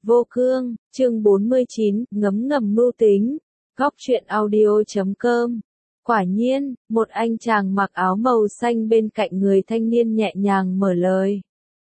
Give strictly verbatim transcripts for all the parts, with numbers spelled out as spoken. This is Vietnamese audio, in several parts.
Vô cương, chương bốn mươi chín, ngấm ngầm mưu tính. Góc truyện audio chấm com. Quả nhiên, một anh chàng mặc áo màu xanh bên cạnh người thanh niên nhẹ nhàng mở lời.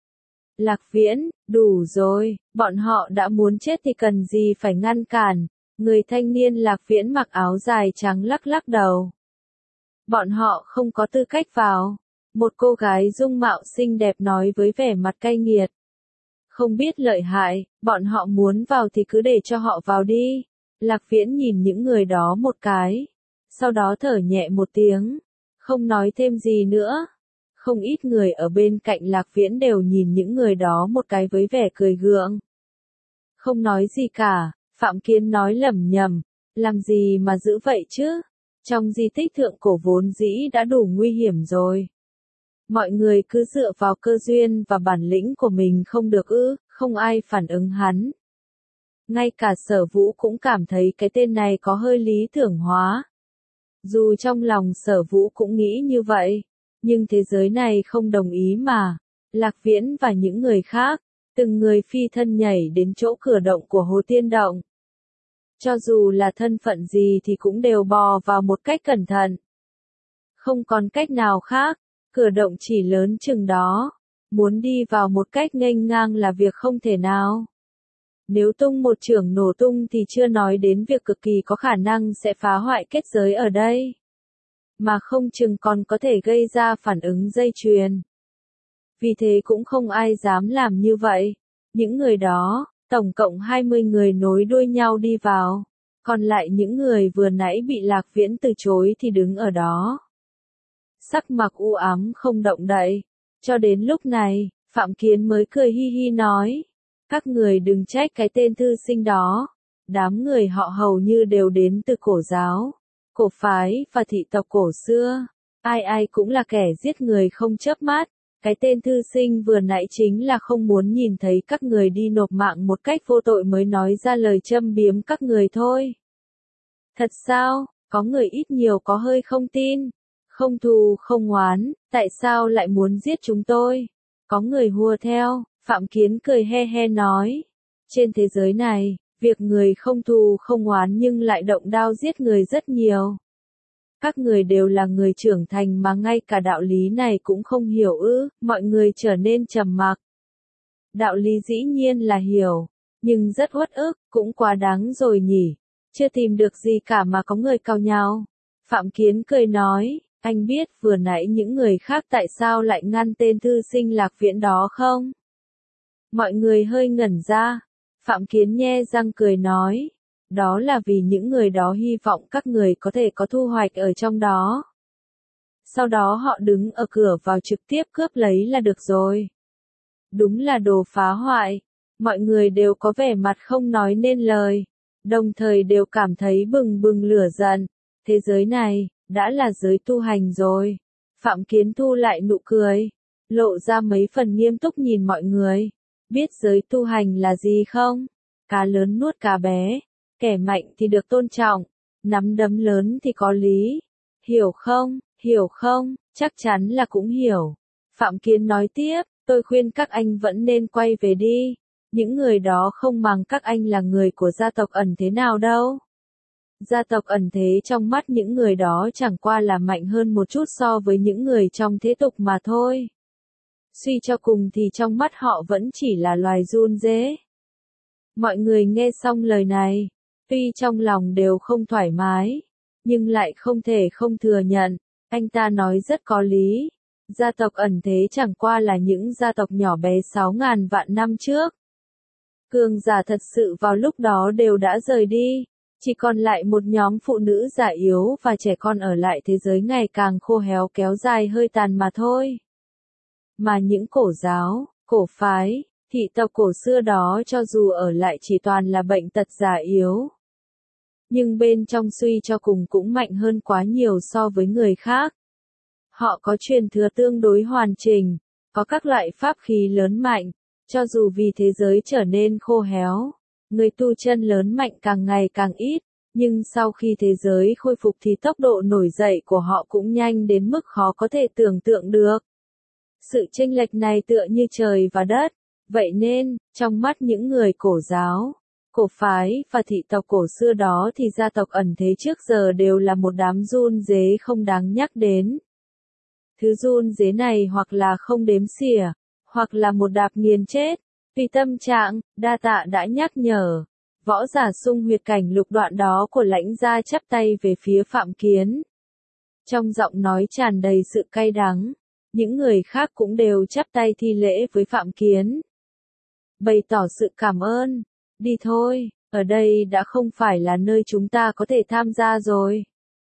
Lạc Viễn, đủ rồi, bọn họ đã muốn chết thì cần gì phải ngăn cản. Người thanh niên Lạc Viễn mặc áo dài trắng lắc lắc đầu. Bọn họ không có tư cách vào. Một cô gái dung mạo xinh đẹp nói với vẻ mặt cay nghiệt. Không biết lợi hại, bọn họ muốn vào thì cứ để cho họ vào đi. Lạc Viễn nhìn những người đó một cái. Sau đó thở nhẹ một tiếng. Không nói thêm gì nữa. Không ít người ở bên cạnh Lạc Viễn đều nhìn những người đó một cái với vẻ cười gượng. Không nói gì cả, Phạm Kiến nói lẩm nhẩm. Làm gì mà giữ vậy chứ? Trong di tích thượng cổ vốn dĩ đã đủ nguy hiểm rồi. Mọi người cứ dựa vào cơ duyên và bản lĩnh của mình không được ư, không ai phản ứng hắn. Ngay cả Sở Vũ cũng cảm thấy cái tên này có hơi lý tưởng hóa. Dù trong lòng Sở Vũ cũng nghĩ như vậy, nhưng thế giới này không đồng ý mà. Lạc Viễn và những người khác, từng người phi thân nhảy đến chỗ cửa động của Hồ Tiên Động. Cho dù là thân phận gì thì cũng đều bò vào một cách cẩn thận. Không còn cách nào khác. Cửa động chỉ lớn chừng đó, muốn đi vào một cách nghênh ngang là việc không thể nào. Nếu tung một chưởng nổ tung thì chưa nói đến việc cực kỳ có khả năng sẽ phá hoại kết giới ở đây. Mà không chừng còn có thể gây ra phản ứng dây chuyền. Vì thế cũng không ai dám làm như vậy. Những người đó, tổng cộng hai mươi người nối đuôi nhau đi vào. Còn lại những người vừa nãy bị Lạc Viễn từ chối thì đứng ở đó. Sắc mặt u ám không động đậy. Cho đến lúc này, Phạm Kiến mới cười hi hi nói. Các người đừng trách cái tên thư sinh đó. Đám người họ hầu như đều đến từ cổ giáo, cổ phái và thị tộc cổ xưa. Ai ai cũng là kẻ giết người không chớp mắt. Cái tên thư sinh vừa nãy chính là không muốn nhìn thấy các người đi nộp mạng một cách vô tội mới nói ra lời châm biếm các người thôi. Thật sao, có người ít nhiều có hơi không tin. Không thù không oán, tại sao lại muốn giết chúng tôi? Có người hùa theo, Phạm Kiến cười he he nói. Trên thế giới này, việc người không thù không oán nhưng lại động đao giết người rất nhiều. Các người đều là người trưởng thành mà ngay cả đạo lý này cũng không hiểu ư, mọi người trở nên trầm mặc. Đạo lý dĩ nhiên là hiểu, nhưng rất uất ức, cũng quá đáng rồi nhỉ. Chưa tìm được gì cả mà có người cau nhau. Phạm Kiến cười nói. Anh biết vừa nãy những người khác tại sao lại ngăn tên thư sinh Lạc Viễn đó không? Mọi người hơi ngẩn ra. Phạm Kiến nhe răng cười nói. Đó là vì những người đó hy vọng các người có thể có thu hoạch ở trong đó. Sau đó họ đứng ở cửa vào trực tiếp cướp lấy là được rồi. Đúng là đồ phá hoại. Mọi người đều có vẻ mặt không nói nên lời. Đồng thời đều cảm thấy bừng bừng lửa giận. Thế giới này đã là giới tu hành rồi. Phạm Kiến thu lại nụ cười, lộ ra mấy phần nghiêm túc nhìn mọi người. Biết giới tu hành là gì không? Cá lớn nuốt cá bé, kẻ mạnh thì được tôn trọng, nắm đấm lớn thì có lý. Hiểu không? Hiểu không? Chắc chắn là cũng hiểu. Phạm Kiến nói tiếp, tôi khuyên các anh vẫn nên quay về đi. Những người đó không màng các anh là người của gia tộc ẩn thế nào đâu. Gia tộc ẩn thế trong mắt những người đó chẳng qua là mạnh hơn một chút so với những người trong thế tục mà thôi. Suy cho cùng thì trong mắt họ vẫn chỉ là loài run rế. Mọi người nghe xong lời này, tuy trong lòng đều không thoải mái, nhưng lại không thể không thừa nhận, anh ta nói rất có lý. Gia tộc ẩn thế chẳng qua là những gia tộc nhỏ bé sáu ngàn vạn năm trước. Cường giả thật sự vào lúc đó đều đã rời đi. Chỉ còn lại một nhóm phụ nữ già yếu và trẻ con ở lại thế giới ngày càng khô héo kéo dài hơi tàn mà thôi. Mà những cổ giáo, cổ phái, thị tộc cổ xưa đó cho dù ở lại chỉ toàn là bệnh tật già yếu. Nhưng bên trong suy cho cùng cũng mạnh hơn quá nhiều so với người khác. Họ có truyền thừa tương đối hoàn chỉnh, có các loại pháp khí lớn mạnh, cho dù vì thế giới trở nên khô héo. Người tu chân lớn mạnh càng ngày càng ít, nhưng sau khi thế giới khôi phục thì tốc độ nổi dậy của họ cũng nhanh đến mức khó có thể tưởng tượng được. Sự chênh lệch này tựa như trời và đất, Vậy nên, trong mắt những người cổ giáo, cổ phái và thị tộc cổ xưa đó thì gia tộc ẩn thế trước giờ đều là một đám run rế không đáng nhắc đến. Thứ run rế này hoặc là không đếm xỉa, hoặc là một đạp nghiền chết. Tùy tâm trạng, đa tạ đã nhắc nhở. Võ giả xung huyệt cảnh lục đoạn đó của Lãnh gia chắp tay về phía Phạm Kiến. Trong giọng nói tràn đầy sự cay đắng, những người khác cũng đều chắp tay thi lễ với Phạm Kiến. Bày tỏ sự cảm ơn. Đi thôi, ở đây đã không phải là nơi chúng ta có thể tham gia rồi.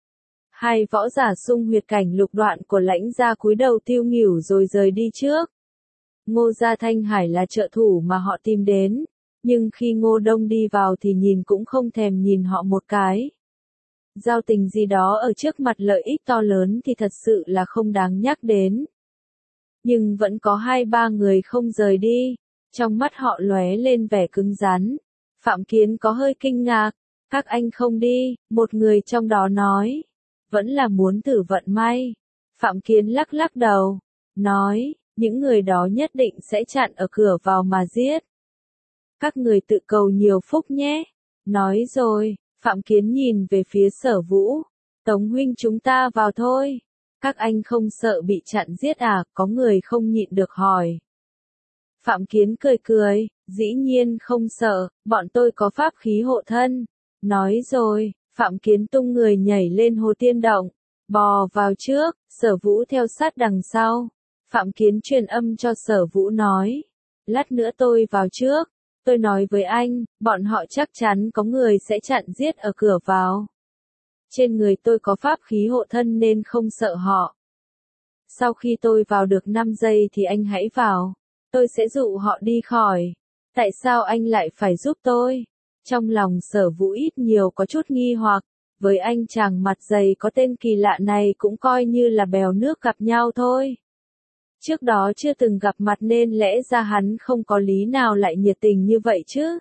Hai võ giả xung huyệt cảnh lục đoạn của Lãnh gia cúi đầu tiêu nghỉu rồi rời đi trước. Ngô Gia Thanh Hải là trợ thủ mà họ tìm đến, nhưng khi Ngô Đông đi vào thì nhìn cũng không thèm nhìn họ một cái. Giao tình gì đó ở trước mặt lợi ích to lớn thì thật sự là không đáng nhắc đến. Nhưng vẫn có hai ba người không rời đi, trong mắt họ lóe lên vẻ cứng rắn. Phạm Kiến có hơi kinh ngạc, các anh không đi, một người trong đó nói. Vẫn là muốn thử vận may. Phạm Kiến lắc lắc đầu, nói, những người đó nhất định sẽ chặn ở cửa vào mà giết. Các người tự cầu nhiều phúc nhé. Nói rồi, Phạm Kiến nhìn về phía Sở Vũ. Tống huynh chúng ta vào thôi. Các anh không sợ bị chặn giết à, có người không nhịn được hỏi. Phạm Kiến cười cười, dĩ nhiên không sợ, bọn tôi có pháp khí hộ thân. Nói rồi, Phạm Kiến tung người nhảy lên hồ tiên động, bò vào trước, Sở Vũ theo sát đằng sau. Phạm Kiến truyền âm cho Sở Vũ nói, lát nữa tôi vào trước, tôi nói với anh, bọn họ chắc chắn có người sẽ chặn giết ở cửa vào. Trên người tôi có pháp khí hộ thân nên không sợ họ. Sau khi tôi vào được năm giây thì anh hãy vào, tôi sẽ dụ họ đi khỏi. Tại sao anh lại phải giúp tôi? Trong lòng Sở Vũ ít nhiều có chút nghi hoặc, với anh chàng mặt dày có tên kỳ lạ này cũng coi như là bèo nước gặp nhau thôi. Trước đó chưa từng gặp mặt nên lẽ ra hắn không có lý nào lại nhiệt tình như vậy chứ.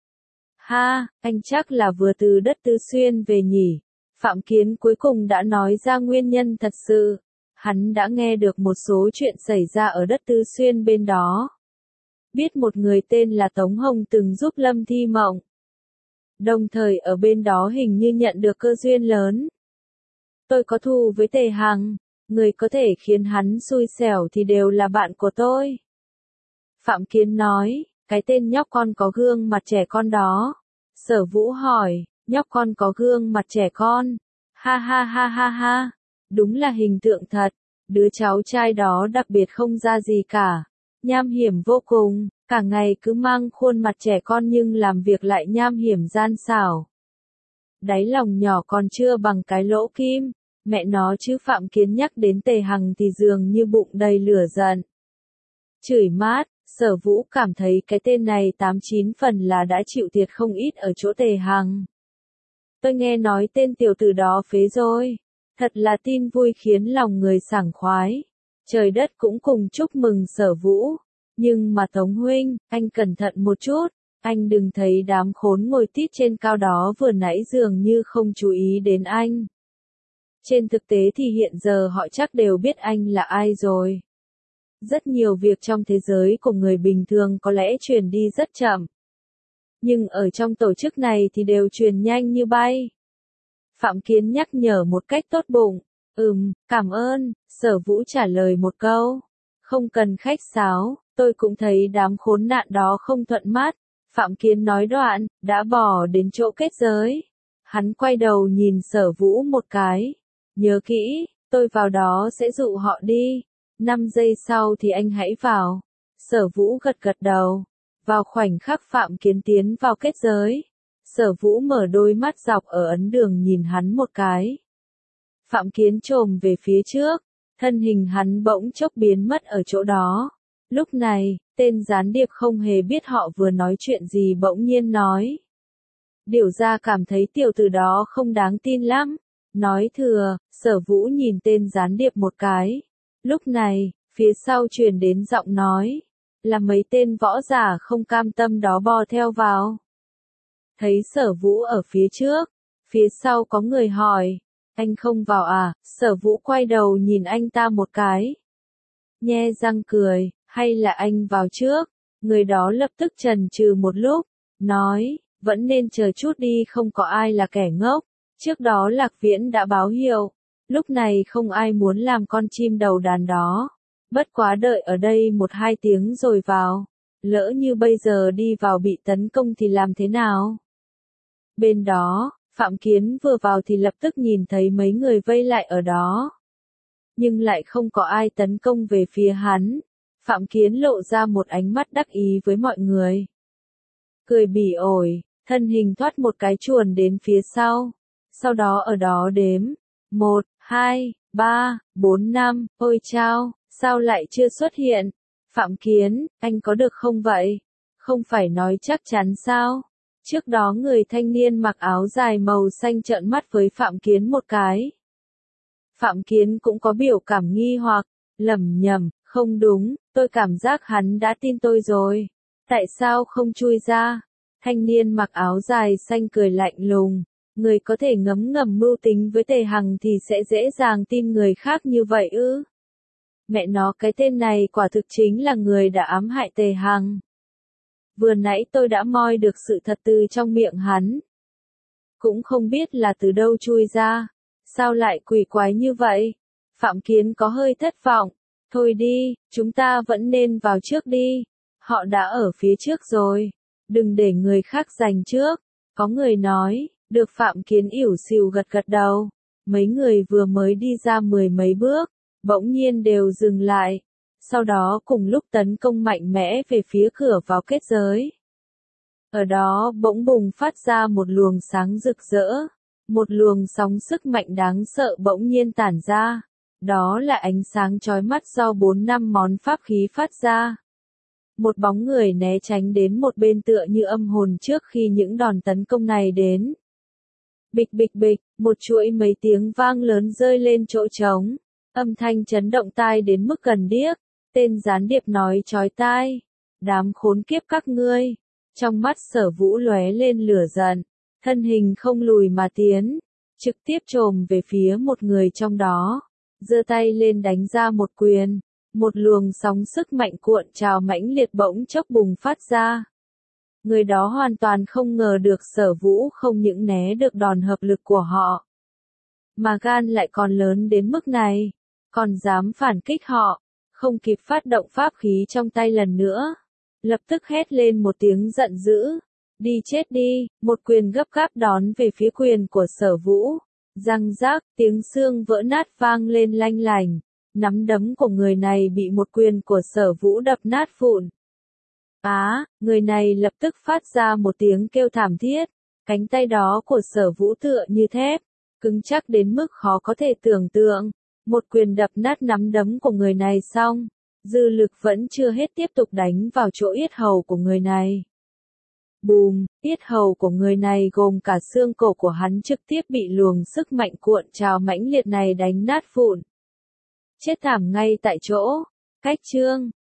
Ha, anh chắc là vừa từ đất Tứ Xuyên về nhỉ. Phạm Kiến cuối cùng đã nói ra nguyên nhân thật sự. Hắn đã nghe được một số chuyện xảy ra ở đất Tứ Xuyên bên đó. Biết một người tên là Tống Hồng từng giúp Lâm Thi Mộng. Đồng thời ở bên đó hình như nhận được cơ duyên lớn. Tôi có thù với Tề Hằng. Người có thể khiến hắn xui xẻo thì đều là bạn của tôi. Phạm Kiến nói, cái tên nhóc con có gương mặt trẻ con đó. Sở Vũ hỏi, nhóc con có gương mặt trẻ con. Ha ha ha ha ha, đúng là hình tượng thật. Đứa cháu trai đó đặc biệt không ra gì cả. Nham hiểm vô cùng, cả ngày cứ mang khuôn mặt trẻ con nhưng làm việc lại nham hiểm gian xảo. Đáy lòng nhỏ còn chưa bằng cái lỗ kim. Mẹ nó chứ Phạm Kiến nhắc đến Tề Hằng thì dường như bụng đầy lửa giận. Chửi mát, Sở Vũ cảm thấy cái tên này tám chín phần là đã chịu thiệt không ít ở chỗ Tề Hằng. Tôi nghe nói tên tiểu tử đó phế rồi. Thật là tin vui khiến lòng người sảng khoái. Trời đất cũng cùng chúc mừng Sở Vũ. Nhưng mà Tống huynh, anh cẩn thận một chút. Anh đừng thấy đám khốn ngồi tít trên cao đó vừa nãy dường như không chú ý đến anh. Trên thực tế thì hiện giờ họ chắc đều biết anh là ai rồi. Rất nhiều việc trong thế giới của người bình thường có lẽ truyền đi rất chậm. Nhưng ở trong tổ chức này thì đều truyền nhanh như bay. Phạm Kiến nhắc nhở một cách tốt bụng. Ừm, cảm ơn, Sở Vũ trả lời một câu. Không cần khách sáo, tôi cũng thấy đám khốn nạn đó không thuận mắt. Phạm Kiến nói đoạn, đã bỏ đến chỗ kết giới. Hắn quay đầu nhìn Sở Vũ một cái. Nhớ kỹ, tôi vào đó sẽ dụ họ đi. Năm giây sau thì anh hãy vào. Sở Vũ gật gật đầu. Vào khoảnh khắc Phạm Kiến tiến vào kết giới. Sở Vũ mở đôi mắt dọc ở ấn đường nhìn hắn một cái. Phạm Kiến chồm về phía trước. Thân hình hắn bỗng chốc biến mất ở chỗ đó. Lúc này, tên gián điệp không hề biết họ vừa nói chuyện gì bỗng nhiên nói. Điều ra cảm thấy tiểu tử đó không đáng tin lắm. Nói thừa, Sở Vũ nhìn tên gián điệp một cái. Lúc này, phía sau truyền đến giọng nói. Là mấy tên võ giả không cam tâm đó bò theo vào. Thấy Sở Vũ ở phía trước. Phía sau có người hỏi. Anh không vào à? Sở Vũ quay đầu nhìn anh ta một cái. Nhe răng cười, hay là anh vào trước? Người đó lập tức chần chừ một lúc, nói, vẫn nên chờ chút đi, không có ai là kẻ ngốc. Trước đó Lạc Viễn đã báo hiệu, lúc này không ai muốn làm con chim đầu đàn đó. Bất quá đợi ở đây một hai tiếng rồi vào, lỡ như bây giờ đi vào bị tấn công thì làm thế nào? Bên đó, Phạm Kiến vừa vào thì lập tức nhìn thấy mấy người vây lại ở đó. Nhưng lại không có ai tấn công về phía hắn. Phạm Kiến lộ ra một ánh mắt đắc ý với mọi người. Cười bỉ ổi, thân hình thoát một cái chuồn đến phía sau. Sau đó ở đó đếm. Một, hai, ba, bốn, năm, ôi chao, sao lại chưa xuất hiện? Phạm Kiến, anh có được không vậy? Không phải nói chắc chắn sao? Trước đó người thanh niên mặc áo dài màu xanh trợn mắt với Phạm Kiến một cái. Phạm Kiến cũng có biểu cảm nghi hoặc, lẩm nhẩm, không đúng, tôi cảm giác hắn đã tin tôi rồi. Tại sao không chui ra? Thanh niên mặc áo dài xanh cười lạnh lùng, người có thể ngấm ngầm mưu tính với Tề Hằng thì sẽ dễ dàng tin người khác như vậy ư? Mẹ nó, cái tên này quả thực chính là người đã ám hại Tề Hằng. Vừa nãy tôi đã moi được sự thật từ trong miệng hắn. Cũng không biết là từ đâu chui ra. Sao lại quỷ quái như vậy? Phạm Kiến có hơi thất vọng. Thôi đi, chúng ta vẫn nên vào trước đi. Họ đã ở phía trước rồi. Đừng để người khác giành trước. Có người nói, được. Phạm Kiến ỉu xìu gật gật đầu. Mấy người vừa mới đi ra mười mấy bước, bỗng nhiên đều dừng lại. Sau đó cùng lúc tấn công mạnh mẽ về phía cửa vào kết giới. Ở đó bỗng bùng phát ra một luồng sáng rực rỡ. Một luồng sóng sức mạnh đáng sợ bỗng nhiên tản ra. Đó là ánh sáng chói mắt do bốn năm món pháp khí phát ra. Một bóng người né tránh đến một bên tựa như âm hồn trước khi những đòn tấn công này đến. Bịch bịch bịch, một chuỗi mấy tiếng vang lớn rơi lên chỗ trống. Âm thanh chấn động tai đến mức gần điếc. Tên gián điệp nói chói tai. Đám khốn kiếp các ngươi. Trong mắt Sở Vũ lóe lên lửa giận. Thân hình không lùi mà tiến. Trực tiếp chồm về phía một người trong đó. Giơ tay lên đánh ra một quyền. Một luồng sóng sức mạnh cuộn trào mãnh liệt bỗng chốc bùng phát ra. Người đó hoàn toàn không ngờ được Sở Vũ không những né được đòn hợp lực của họ. Mà gan lại còn lớn đến mức này. Còn dám phản kích họ. Không kịp phát động pháp khí trong tay lần nữa. Lập tức hét lên một tiếng giận dữ. Đi chết đi, một quyền gấp gáp đón về phía quyền của Sở Vũ. Răng rác, tiếng xương vỡ nát vang lên lanh lành. Nắm đấm của người này bị một quyền của Sở Vũ đập nát vụn. Á, người này lập tức phát ra một tiếng kêu thảm thiết. Cánh tay đó của Sở Vũ tựa như thép, cứng chắc đến mức khó có thể tưởng tượng. Một quyền đập nát nắm đấm của người này xong, dư lực vẫn chưa hết tiếp tục đánh vào chỗ yết hầu của người này. Bùm, yết hầu của người này gồm cả xương cổ của hắn trực tiếp bị luồng sức mạnh cuộn trào mãnh liệt này đánh nát vụn. Chết thảm ngay tại chỗ. Cách chương